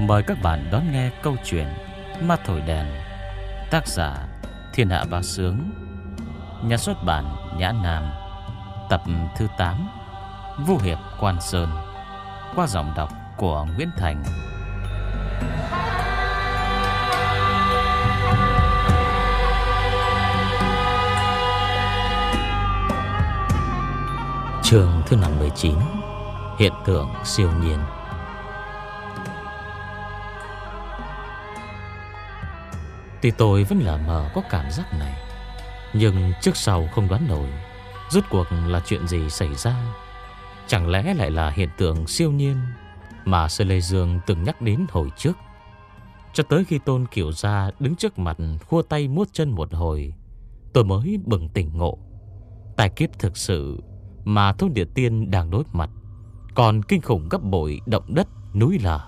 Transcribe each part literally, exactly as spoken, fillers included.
Mời các bạn đón nghe câu chuyện Ma Thổi Đèn, tác giả Thiên Hạ Bá Sướng, nhà xuất bản Nhã Nam, tập thứ tám, Vu Hiệp Quan Sơn, qua giọng đọc của Nguyễn Thành. Chương thứ năm mươi chín, hiện tượng siêu nhiên. Tuy tôi vẫn lờ mờ có cảm giác này, nhưng trước sau không đoán nổi rốt cuộc là chuyện gì xảy ra. Chẳng lẽ lại là hiện tượng siêu nhiên mà Sơ Lê Dương từng nhắc đến hồi trước? Cho tới khi Tôn Kiểu Gia đứng trước mặt khua tay muốt chân một hồi, tôi mới bừng tỉnh ngộ. Tai kiếp thực sự mà thôn địa tiên đang đối mặt còn kinh khủng gấp bội động đất núi lở.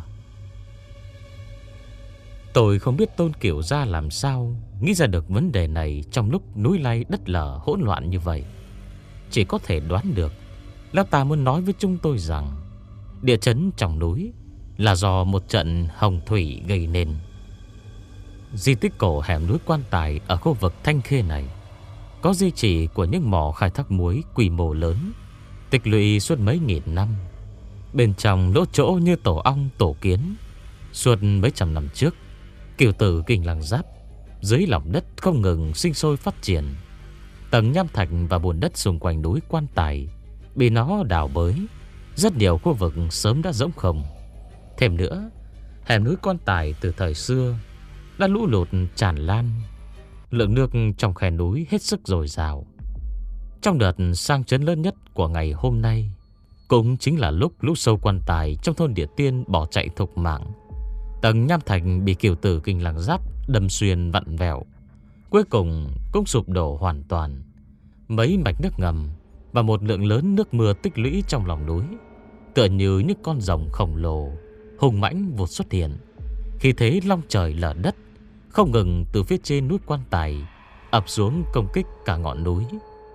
Tôi không biết Tôn Kiểu Gia làm sao nghĩ ra được vấn đề này trong lúc núi lay đất lở hỗn loạn như vậy. Chỉ có thể đoán được lão ta muốn nói với chúng tôi rằng địa chấn trong núi là do một trận hồng thủy gây nên. Di tích cổ hẻm núi Quan Tài ở khu vực Thanh Khê này có di chỉ của những mỏ khai thác muối quy mô lớn, tích lũy suốt mấy nghìn năm. Bên trong lỗ chỗ như tổ ong tổ kiến. Suốt mấy trăm năm trước, Kiều Tử Kinh Lăng Giáp dưới lòng đất không ngừng sinh sôi phát triển. Tầng nham thạch và bùn đất xung quanh núi Quan Tài bị nó đào bới, rất nhiều khu vực sớm đã rỗng không. Thêm nữa, hẻm núi Quan Tài từ thời xưa đã lũ lụt tràn lan, lượng nước trong khe núi hết sức dồi dào. Trong đợt sang chấn lớn nhất của ngày hôm nay, cũng chính là lúc lũ sâu Quan Tài trong thôn Địa Tiên bỏ chạy thục mạng. Tầng nham thạch bị Kiều Tử Kinh Lăng Giáp đâm xuyên vặn vẹo, cuối cùng cũng sụp đổ hoàn toàn. Mấy mạch nước ngầm và một lượng lớn nước mưa tích lũy trong lòng núi, tựa như những con rồng khổng lồ hùng mãnh vụt xuất hiện, khi thế long trời lở đất, không ngừng từ phía trên núi Quan Tài ập xuống công kích cả ngọn núi.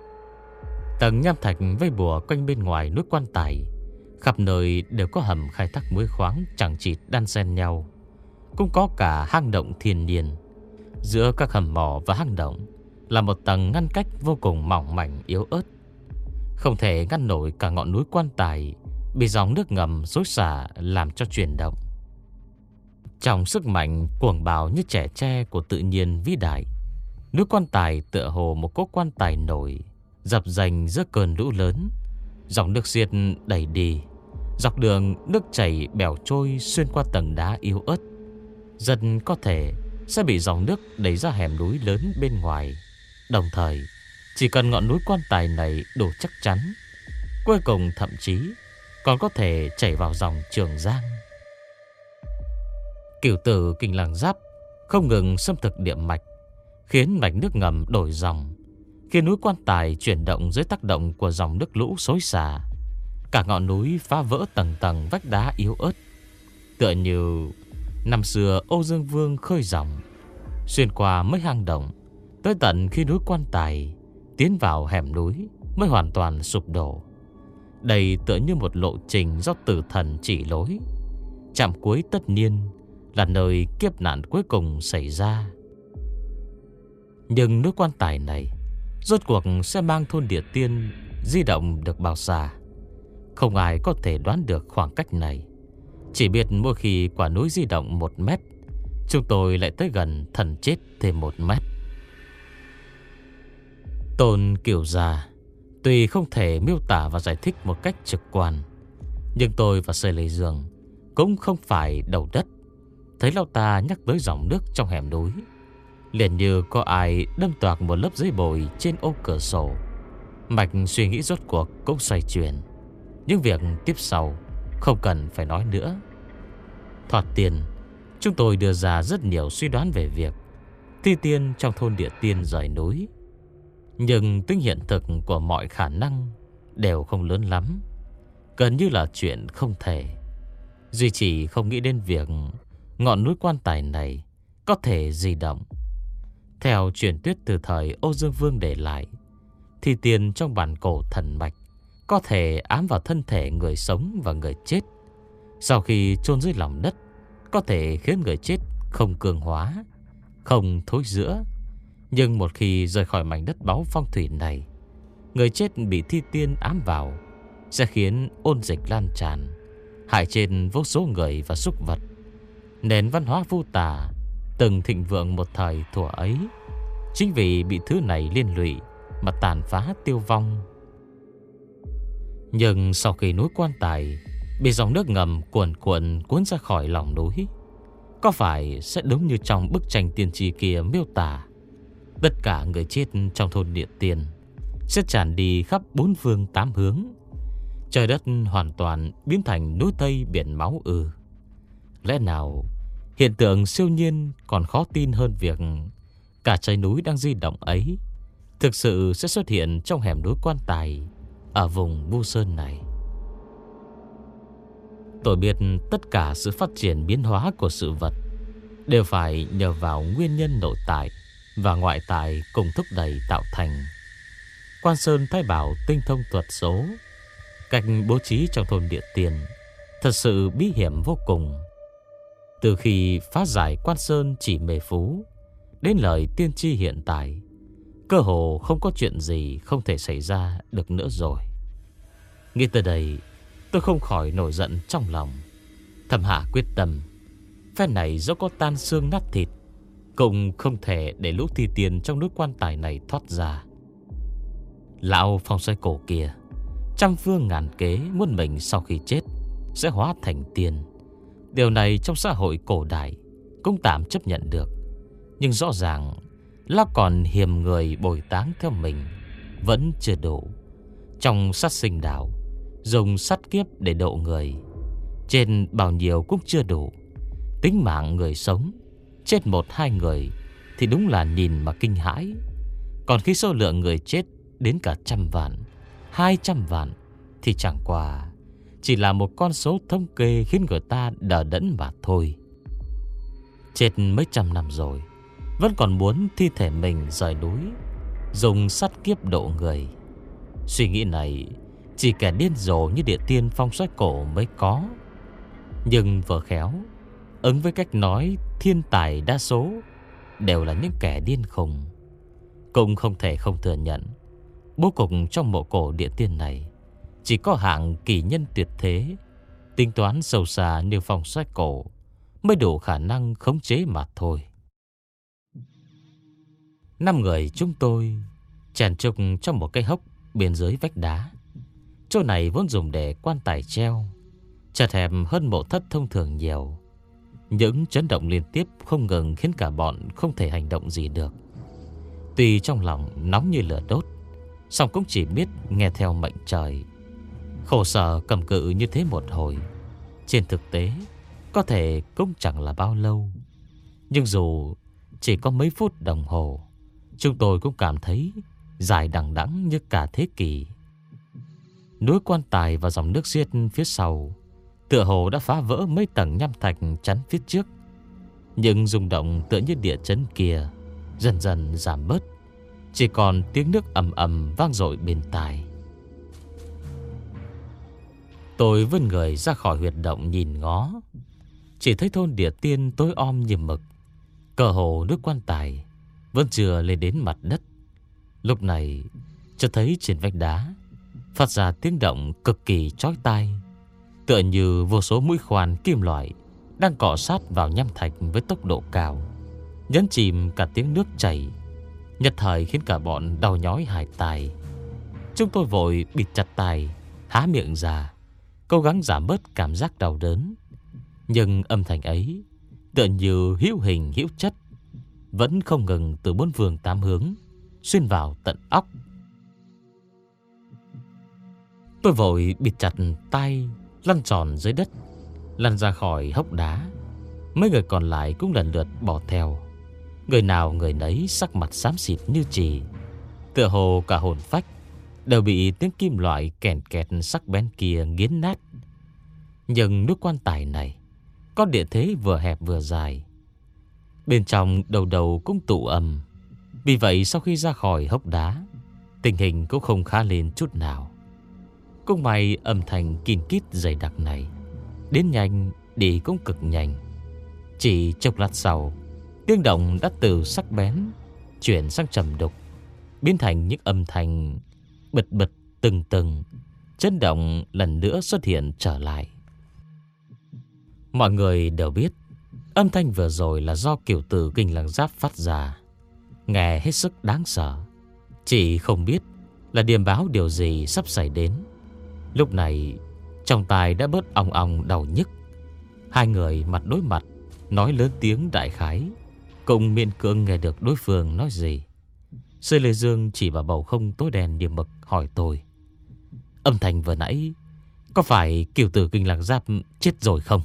Tầng nham thạch vây bùa quanh bên ngoài núi Quan Tài, khắp nơi đều có hầm khai thác muối khoáng chẳng chịt đan xen nhau, cũng có cả hang động thiên nhiên. Giữa các hầm mỏ và hang động là một tầng ngăn cách vô cùng mỏng mảnh yếu ớt, không thể ngăn nổi cả ngọn núi Quan Tài bị dòng nước ngầm xối xả làm cho chuyển động. Trong sức mạnh cuồng bạo như trẻ tre của tự nhiên vĩ đại, núi Quan Tài tựa hồ một cỗ quan tài nổi dập dành giữa cơn lũ lớn. Dòng nước xiết đẩy đi, dọc đường nước chảy bèo trôi xuyên qua tầng đá yếu ớt, dần có thể sẽ bị dòng nước đẩy ra hẻm núi lớn bên ngoài. Đồng thời, chỉ cần ngọn núi Quan Tài này đủ chắc chắn, cuối cùng thậm chí còn có thể chảy vào dòng Trường Giang. Kiều Tử Kinh Lăng Giáp không ngừng xâm thực địa mạch, khiến mạch nước ngầm đổi dòng, khi núi Quan Tài chuyển động dưới tác động của dòng nước lũ xối xả. Cả ngọn núi phá vỡ tầng tầng vách đá yếu ớt, tựa như năm xưa Âu Dương Vương khơi dòng, xuyên qua mấy hang động, tới tận khi núi Quan Tài tiến vào hẻm núi mới hoàn toàn sụp đổ. Đây tựa như một lộ trình do tử thần chỉ lối. Trạm cuối tất nhiên là nơi kiếp nạn cuối cùng xảy ra. Nhưng núi Quan Tài này rốt cuộc sẽ mang thôn Địa Tiên di động được bao xa? Không ai có thể đoán được khoảng cách này. Chỉ biết mỗi khi quả núi di động một mét, chúng tôi lại tới gần thần chết thêm một mét. Tôn Kiểu Gia tuy không thể miêu tả và giải thích một cách trực quan, nhưng tôi và Sơ Lê Dương cũng không phải đầu đất. Thấy lão ta nhắc tới dòng nước trong hẻm núi, liền như có ai đâm toạc một lớp giấy bồi trên ô cửa sổ. Mạch suy nghĩ rốt cuộc cũng xoay chuyển. Những việc tiếp sau không cần phải nói nữa. Thoạt tiền, chúng tôi đưa ra rất nhiều suy đoán về việc thi tiên trong thôn Địa Tiên rời núi, nhưng tính hiện thực của mọi khả năng đều không lớn lắm, gần như là chuyện không thể. Duy chỉ không nghĩ đến việc ngọn núi Quan Tài này có thể di động. Theo truyền thuyết từ thời Âu Dương Vương để lại, thì tiền trong bản cổ thần mạch có thể ám vào thân thể người sống và người chết. Sau khi chôn dưới lòng đất, có thể khiến người chết không cường hóa, không thối rữa. Nhưng một khi rời khỏi mảnh đất báu phong thủy này, người chết bị thi tiên ám vào sẽ khiến ôn dịch lan tràn, hại trên vô số người và súc vật. Nền văn hóa Vu Tà từng thịnh vượng một thời thuở ấy chính vì bị thứ này liên lụy mà tàn phá tiêu vong. Nhưng sau khi núi Quan Tài bị dòng nước ngầm cuồn cuộn cuốn ra khỏi lòng núi, có phải sẽ đúng như trong bức tranh tiên tri kia miêu tả, tất cả người chết trong thôn Địa Tiên sẽ tràn đi khắp bốn phương tám hướng, trời đất hoàn toàn biến thành núi Tây biển máu ư? Lẽ nào hiện tượng siêu nhiên còn khó tin hơn việc cả trái núi đang di động ấy thực sự sẽ xuất hiện trong hẻm núi Quan Tài ở vùng Vu Sơn này? Tôi biết tất cả sự phát triển biến hóa của sự vật đều phải nhờ vào nguyên nhân nội tại và ngoại tại cùng thúc đẩy tạo thành. Quan Sơn Thái Bảo tinh thông thuật số, cách bố trí trong thôn Địa Tiên thật sự bí hiểm vô cùng. Từ khi phá giải Quan Sơn chỉ mê phú đến lời tiên tri hiện tại, cơ hồ không có chuyện gì không thể xảy ra được nữa rồi. Nghĩ tới đây, tôi không khỏi nổi giận trong lòng, thầm hạ quyết tâm, phe này dẫu có tan xương nát thịt cũng không thể để lũ thi tiên trong núi Quan Tài này thoát ra. Lão phong xoay cổ kia trăm phương ngàn kế muốn mình sau khi chết sẽ hóa thành tiên. Điều này trong xã hội cổ đại cũng tạm chấp nhận được, nhưng rõ ràng lão còn hiềm người bồi táng theo mình vẫn chưa đủ. Trong sát sinh đạo dùng sát kiếp để độ người, trên bao nhiêu cũng chưa đủ. Tính mạng người sống chết một hai người thì đúng là nhìn mà kinh hãi. Còn khi số lượng người chết đến cả trăm vạn, hai trăm vạn thì chẳng qua chỉ là một con số thống kê khiến người ta đờ đẫn mà thôi. Chết mấy trăm năm rồi vẫn còn muốn thi thể mình rời núi, dùng sát kiếp độ người. Suy nghĩ này chỉ kẻ điên rồ như Địa Tiên Phong Xoay Cổ mới có. Nhưng vừa khéo ứng với cách nói thiên tài đa số đều là những kẻ điên khùng. Cũng không thể không thừa nhận, bố cục trong mộ cổ Địa Tiên này chỉ có hạng kỳ nhân tuyệt thế, tính toán sâu xa như Phong Xoay Cổ mới đủ khả năng khống chế mà thôi. Năm người chúng tôi chèn trục trong một cái hốc bên dưới vách đá. Chỗ này vốn dùng để quan tài treo, chật hẹp hơn mộ thất thông thường nhiều. Những chấn động liên tiếp không ngừng khiến cả bọn không thể hành động gì được. Tuy trong lòng nóng như lửa đốt, song cũng chỉ biết nghe theo mệnh trời. Khổ sở cầm cự như thế một hồi, trên thực tế có thể cũng chẳng là bao lâu. Nhưng dù chỉ có mấy phút đồng hồ, chúng tôi cũng cảm thấy dài đằng đẵng như cả thế kỷ. Núi Quan Tài và dòng nước xiết phía sau tựa hồ đã phá vỡ mấy tầng nham thạch chắn phía trước. Nhưng rung động tựa như địa chấn kia dần dần giảm bớt, chỉ còn tiếng nước ầm ầm vang dội bên tai. Tôi vươn người ra khỏi huyệt động nhìn ngó, chỉ thấy thôn Địa Tiên tối om như mực. Cờ hồ nước Quan Tài vẫn chưa lên đến mặt đất. Lúc này chợt thấy trên vách đá phát ra tiếng động cực kỳ chói tai, tựa như vô số mũi khoan kim loại đang cọ sát vào nham thạch với tốc độ cao, nhấn chìm cả tiếng nước chảy, nhất thời khiến cả bọn đau nhói hải tai. Chúng tôi vội bịt chặt tai, há miệng ra, cố gắng giảm bớt cảm giác đau đớn. Nhưng âm thanh ấy tựa như hữu hình hữu chất, vẫn không ngừng từ bốn phương tám hướng xuyên vào tận óc. Tôi vội bịt chặt tay, lăn tròn dưới đất, lăn ra khỏi hốc đá. Mấy người còn lại cũng lần lượt bỏ theo, người nào người nấy sắc mặt xám xịt như chì, tựa hồ cả hồn phách đều bị tiếng kim loại kèn kẹt sắc bén kia nghiến nát. Nhưng nước Quan Tài này có địa thế vừa hẹp vừa dài, bên trong đầu đầu cũng tụ âm. Vì vậy sau khi ra khỏi hốc đá, tình hình cũng không khá lên chút nào. Cũng may âm thanh kín kít dày đặc này đến nhanh đi cũng cực nhanh. Chỉ chốc lát sau, tiếng động đã từ sắc bén chuyển sang trầm đục, biến thành những âm thanh bật bật từng từng. Chấn động lần nữa xuất hiện trở lại. Mọi người đều biết âm thanh vừa rồi là do Cửu Tử Kinh Lăng Giáp phát ra, nghe hết sức đáng sợ. Chỉ không biết là điềm báo điều gì sắp xảy đến. Lúc này trong tai đã bớt ong ong đau nhức. Hai người mặt đối mặt nói lớn tiếng đại khái, cùng miễn cưỡng nghe được đối phương nói gì. Sư Lê Dương chỉ vào bầu không tối đen như mực hỏi tôi: âm thanh vừa nãy có phải Cửu Tử Kinh Lăng Giáp chết rồi không?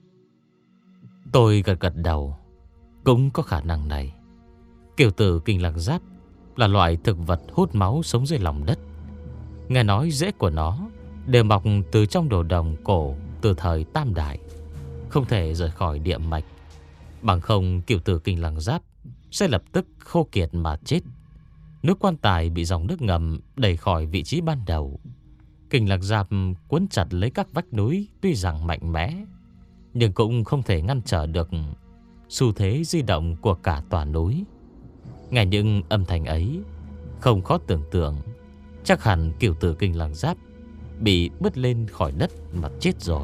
Tôi gật gật đầu. Cũng có khả năng này. Cửu Tử Kinh Lăng Giáp là loại thực vật hút máu sống dưới lòng đất. Nghe nói rễ của nó đều mọc từ trong đồ đồng cổ từ thời Tam Đại, không thể rời khỏi địa mạch. Bằng không Cửu Tử Kinh Lăng Giáp sẽ lập tức khô kiệt mà chết. Nước quan tài bị dòng nước ngầm đẩy khỏi vị trí ban đầu. Kinh Lăng Giáp cuốn chặt lấy các vách núi, tuy rằng mạnh mẽ nhưng cũng không thể ngăn trở được xu thế di động của cả tòa núi. Nghe những âm thanh ấy, không khó tưởng tượng chắc hẳn Cửu Tử Kinh Lăng Giáp bị bứt lên khỏi đất mà chết rồi.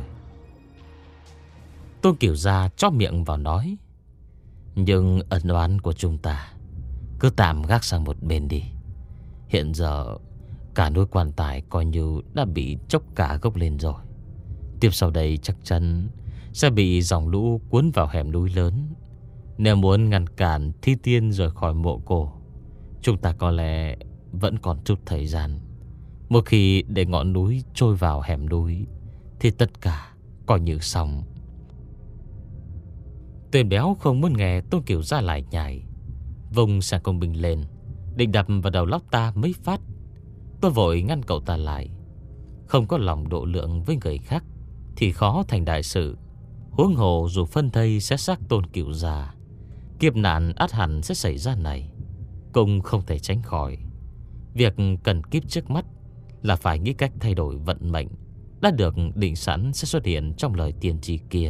Tôn Cửu Gia chóp miệng vào nói: nhưng ân oán của chúng ta cứ tạm gác sang một bên đi. Hiện giờ cả núi quan tài coi như đã bị chốc cả gốc lên rồi. Tiếp sau đây chắc chắn sẽ bị dòng lũ cuốn vào hẻm núi lớn. Nếu muốn ngăn cản Thi Tiên rời khỏi mộ cổ, chúng ta có lẽ vẫn còn chút thời gian. Một khi để ngọn núi trôi vào hẻm núi thì tất cả coi như xong. Tên béo không muốn nghe Tôn Cửu Gia lại nhảy, vùng sang công binh lên, định đập vào đầu lóc ta mấy phát. Tôi vội ngăn cậu ta lại. Không có lòng độ lượng với người khác thì khó thành đại sự. Huống hồ dù phân thây xé xác Tôn Cửu Gia, kiếp nạn ắt hẳn sẽ xảy ra này cũng không thể tránh khỏi. Việc cần kíp trước mắt là phải nghĩ cách thay đổi vận mệnh đã được định sẵn sẽ xuất hiện trong lời tiên tri kia.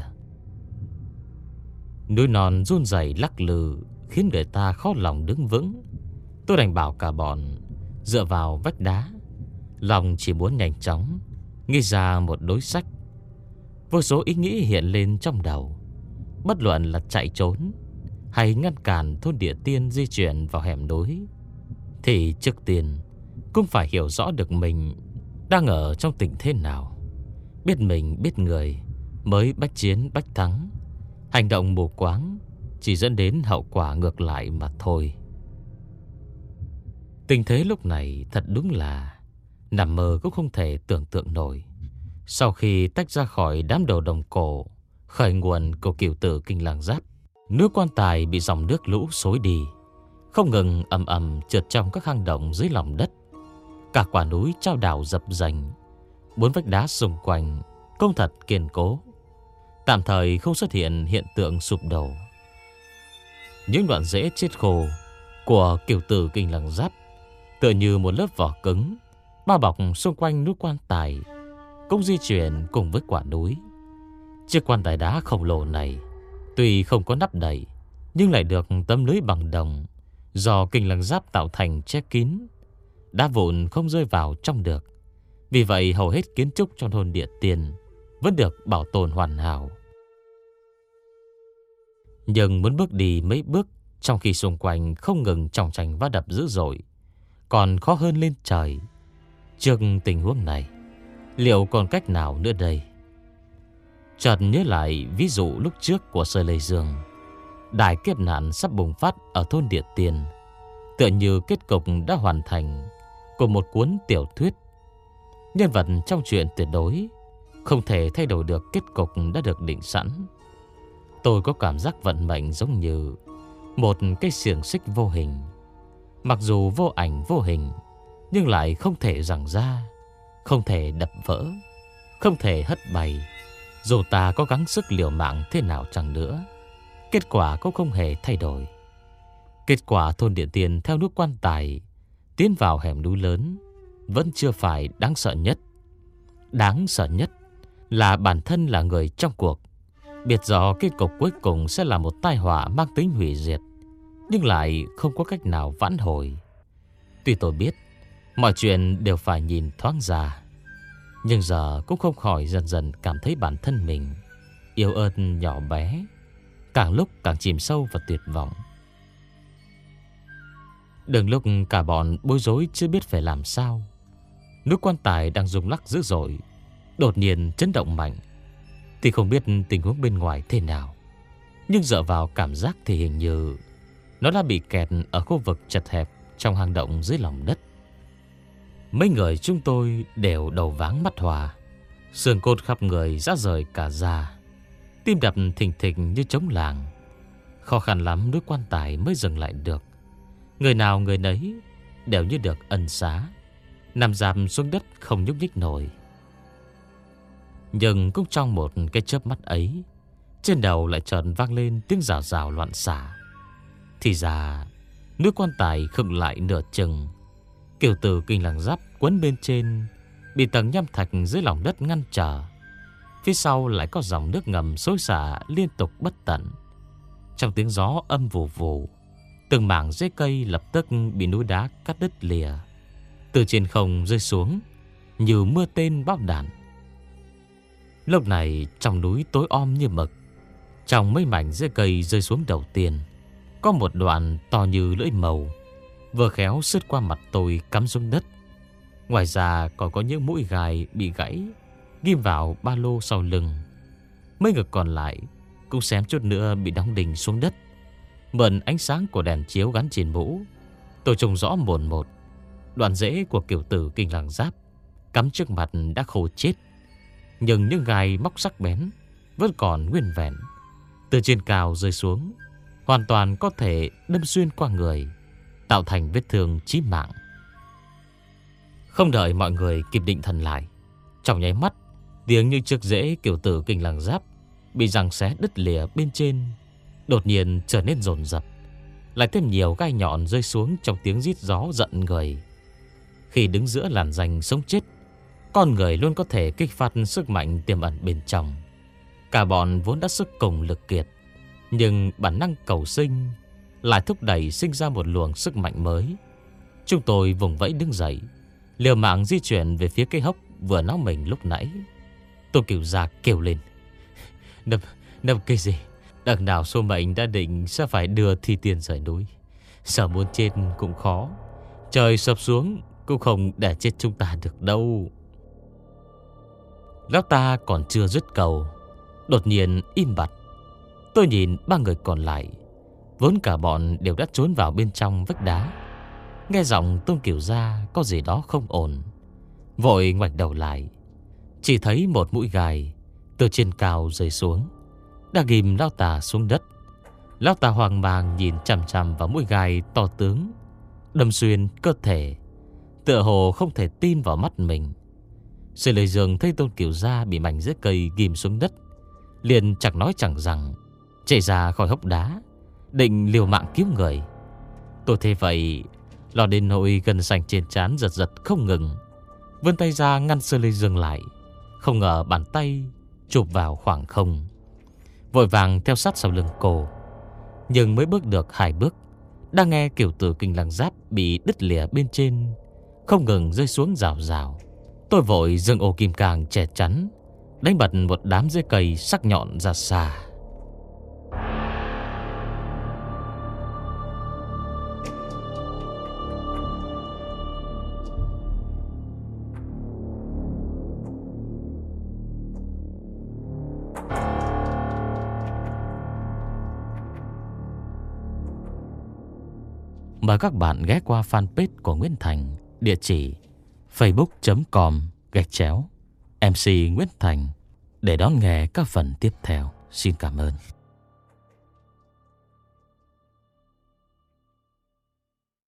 Núi non run rẩy lắc lư khiến người ta khó lòng đứng vững. Tôi đành bảo cả bọn dựa vào vách đá, lòng chỉ muốn nhanh chóng nghĩ ra một đối sách. Vô số ý nghĩ hiện lên trong đầu. Bất luận là chạy trốn hay ngăn cản thôn địa tiên di chuyển vào hẻm núi, thì trước tiên cũng phải hiểu rõ được mình đang ở trong tình thế nào. Biết mình biết người mới bách chiến bách thắng. Hành động mù quáng chỉ dẫn đến hậu quả ngược lại mà thôi. Tình thế lúc này thật đúng là nằm mơ cũng không thể tưởng tượng nổi. Sau khi tách ra khỏi đám đầu đồng cổ, khởi nguồn của Cửu Tử Kinh Lăng Giáp, nước quan tài bị dòng nước lũ xối đi, không ngừng ầm ầm trượt trong các hang động dưới lòng đất. Cả quả núi trao đảo dập dềnh, bốn vách đá xung quanh công thật kiên cố, tạm thời không xuất hiện hiện tượng sụp đổ. Những đoạn rễ chết khô của Cửu Tử Kinh Lăng Giáp tựa như một lớp vỏ cứng bao bọc xung quanh núi quan tài, cũng di chuyển cùng với quả núi. Chiếc quan tài đá khổng lồ này tuy không có nắp đậy, nhưng lại được tấm lưới bằng đồng do Kinh Lăng Giáp tạo thành che kín. Đá vụn không rơi vào trong được. Vì vậy hầu hết kiến trúc trong thôn địa tiên vẫn được bảo tồn hoàn hảo. Nhưng muốn bước đi mấy bước trong khi xung quanh không ngừng chòng chành va đập dữ dội, còn khó hơn lên trời. Trước tình huống này, liệu còn cách nào nữa đây? Chợt nhớ lại ví dụ lúc trước của Sơ Lê Dương. Đại kiếp nạn sắp bùng phát ở thôn địa tiên, tựa như kết cục đã hoàn thành của một cuốn tiểu thuyết. Nhân vật trong chuyện tuyệt đối không thể thay đổi được kết cục đã được định sẵn. Tôi có cảm giác vận mệnh giống như một cái xiềng xích vô hình. Mặc dù vô ảnh vô hình, nhưng lại không thể giằng ra, không thể đập vỡ, không thể hất bay. Dù ta có gắng sức liều mạng thế nào chăng nữa, kết quả cũng không hề thay đổi. Kết quả thôn địa tiên theo nước quan tài tiến vào hẻm núi lớn vẫn chưa phải đáng sợ nhất. Đáng sợ nhất là bản thân là người trong cuộc Biết rõ kết cục cuối cùng sẽ là một tai họa mang tính hủy diệt, nhưng lại không có cách nào vãn hồi. Tuy tôi biết mọi chuyện đều phải nhìn thoáng ra, nhưng giờ cũng không khỏi dần dần cảm thấy bản thân mình yếu ớt nhỏ bé, càng lúc càng chìm sâu vào tuyệt vọng. Đừng lúc cả bọn bối rối chưa biết phải làm sao, núi quan tài đang rung lắc dữ dội đột nhiên chấn động mạnh. Thì không biết tình huống bên ngoài thế nào, nhưng dựa vào cảm giác thì hình như nó đã bị kẹt ở khu vực chật hẹp trong hang động dưới lòng đất. Mấy người chúng tôi đều đầu váng mắt hoa, xương cốt khắp người rã rời cả da, tim đập thình thịch như trống làng. Khó khăn lắm núi quan tài mới dừng lại được. Người nào người nấy đều như được ân xá, nằm rạp xuống đất không nhúc nhích nổi. Nhưng cũng trong một cái chớp mắt ấy, trên đầu lại chợt vang lên tiếng rào rào loạn xả. Thì ra núi quan tài khựng lại nửa chừng. Kiều tử kinh làng giáp quấn bên trên bị tầng nham thạch dưới lòng đất ngăn trở. Phía sau lại có dòng nước ngầm xối xả liên tục bất tận. Trong tiếng gió âm vù vù, từng mảng rễ cây lập tức bị núi đá cắt đứt lìa, từ trên không rơi xuống như mưa tên bom đạn. Lúc này trong núi tối om như mực. Trong mấy mảnh rễ cây rơi xuống đầu tiên, có một đoạn to như lưỡi màu, vừa khéo sứt qua mặt tôi cắm xuống đất. Ngoài ra còn có những mũi gai bị gãy ghim vào ba lô sau lưng. Mấy ngực còn lại cũng xém chút nữa bị đóng đinh xuống đất. Mượn ánh sáng của đèn chiếu gắn trên mũ, tôi trông rõ mồn một đoạn rễ của kiểu tử kinh làng giáp cắm trước mặt đã khô chết, nhưng những gai móc sắc bén vẫn còn nguyên vẹn. Từ trên cao rơi xuống, hoàn toàn có thể đâm xuyên qua người, tạo thành vết thương chí mạng. Không đợi mọi người kịp định thần lại, trong nháy mắt, tiếng như chiếc rễ kiểu tử kinh làng giáp bị giằng xé đứt lìa bên trên đột nhiên trở nên dồn dập, lại thêm nhiều gai nhọn rơi xuống trong tiếng rít gió giận người. Khi đứng giữa làn danh sống chết, con người luôn có thể kích phát sức mạnh tiềm ẩn bên trong. Cả bọn vốn đã sức cùng lực kiệt, nhưng bản năng cầu sinh lại thúc đẩy sinh ra một luồng sức mạnh mới. Chúng tôi vùng vẫy đứng dậy, liều mạng di chuyển về phía cây hốc vừa náo mình lúc nãy. Tôi Cửu Gia kêu lên: Nấp, nấp cái gì? Đằng nào số mệnh đã định sẽ phải đưa thi tiên rời núi. Sợ muốn chết cũng khó, trời sập xuống cũng không để chết chúng ta được đâu. Lão ta còn chưa dứt câu, đột nhiên im bặt. Tôi nhìn ba người còn lại, vốn cả bọn đều đã trốn vào bên trong vách đá. Nghe giọng Tôn Cửu Gia có gì đó không ổn, vội ngoảnh đầu lại, chỉ thấy một mũi gai từ trên cao rơi xuống, đã ghim lão ta xuống đất. Lão ta hoang mang nhìn chằm chằm vào mũi gai to tướng đâm xuyên cơ thể, tựa hồ không thể tin vào mắt mình. Sư Lê Dương thấy Tôn Cửu Gia bị mảnh rễ cây ghim xuống đất, liền chẳng nói chẳng rằng chạy ra khỏi hốc đá, định liều mạng cứu người. Tôi thấy vậy, lo đến nỗi gân xanh trên trán giật giật không ngừng, vươn tay ra ngăn Sư Lê Dương lại. Không ngờ bàn tay chụp vào khoảng không, vội vàng theo sát sau lưng cô. Nhưng mới bước được hai bước, đang nghe kiểu tử kinh làng giáp bị đứt lìa bên trên không ngừng rơi xuống rào rào. Tôi vội dừng ô kim cang che chắn, đánh bật một đám rễ cây sắc nhọn ra xa. Mời các bạn ghé qua fanpage của Nguyễn Thành, địa chỉ facebook.com gạch chéo MC Nguyễn Thành để đón nghe các phần tiếp theo. Xin cảm ơn.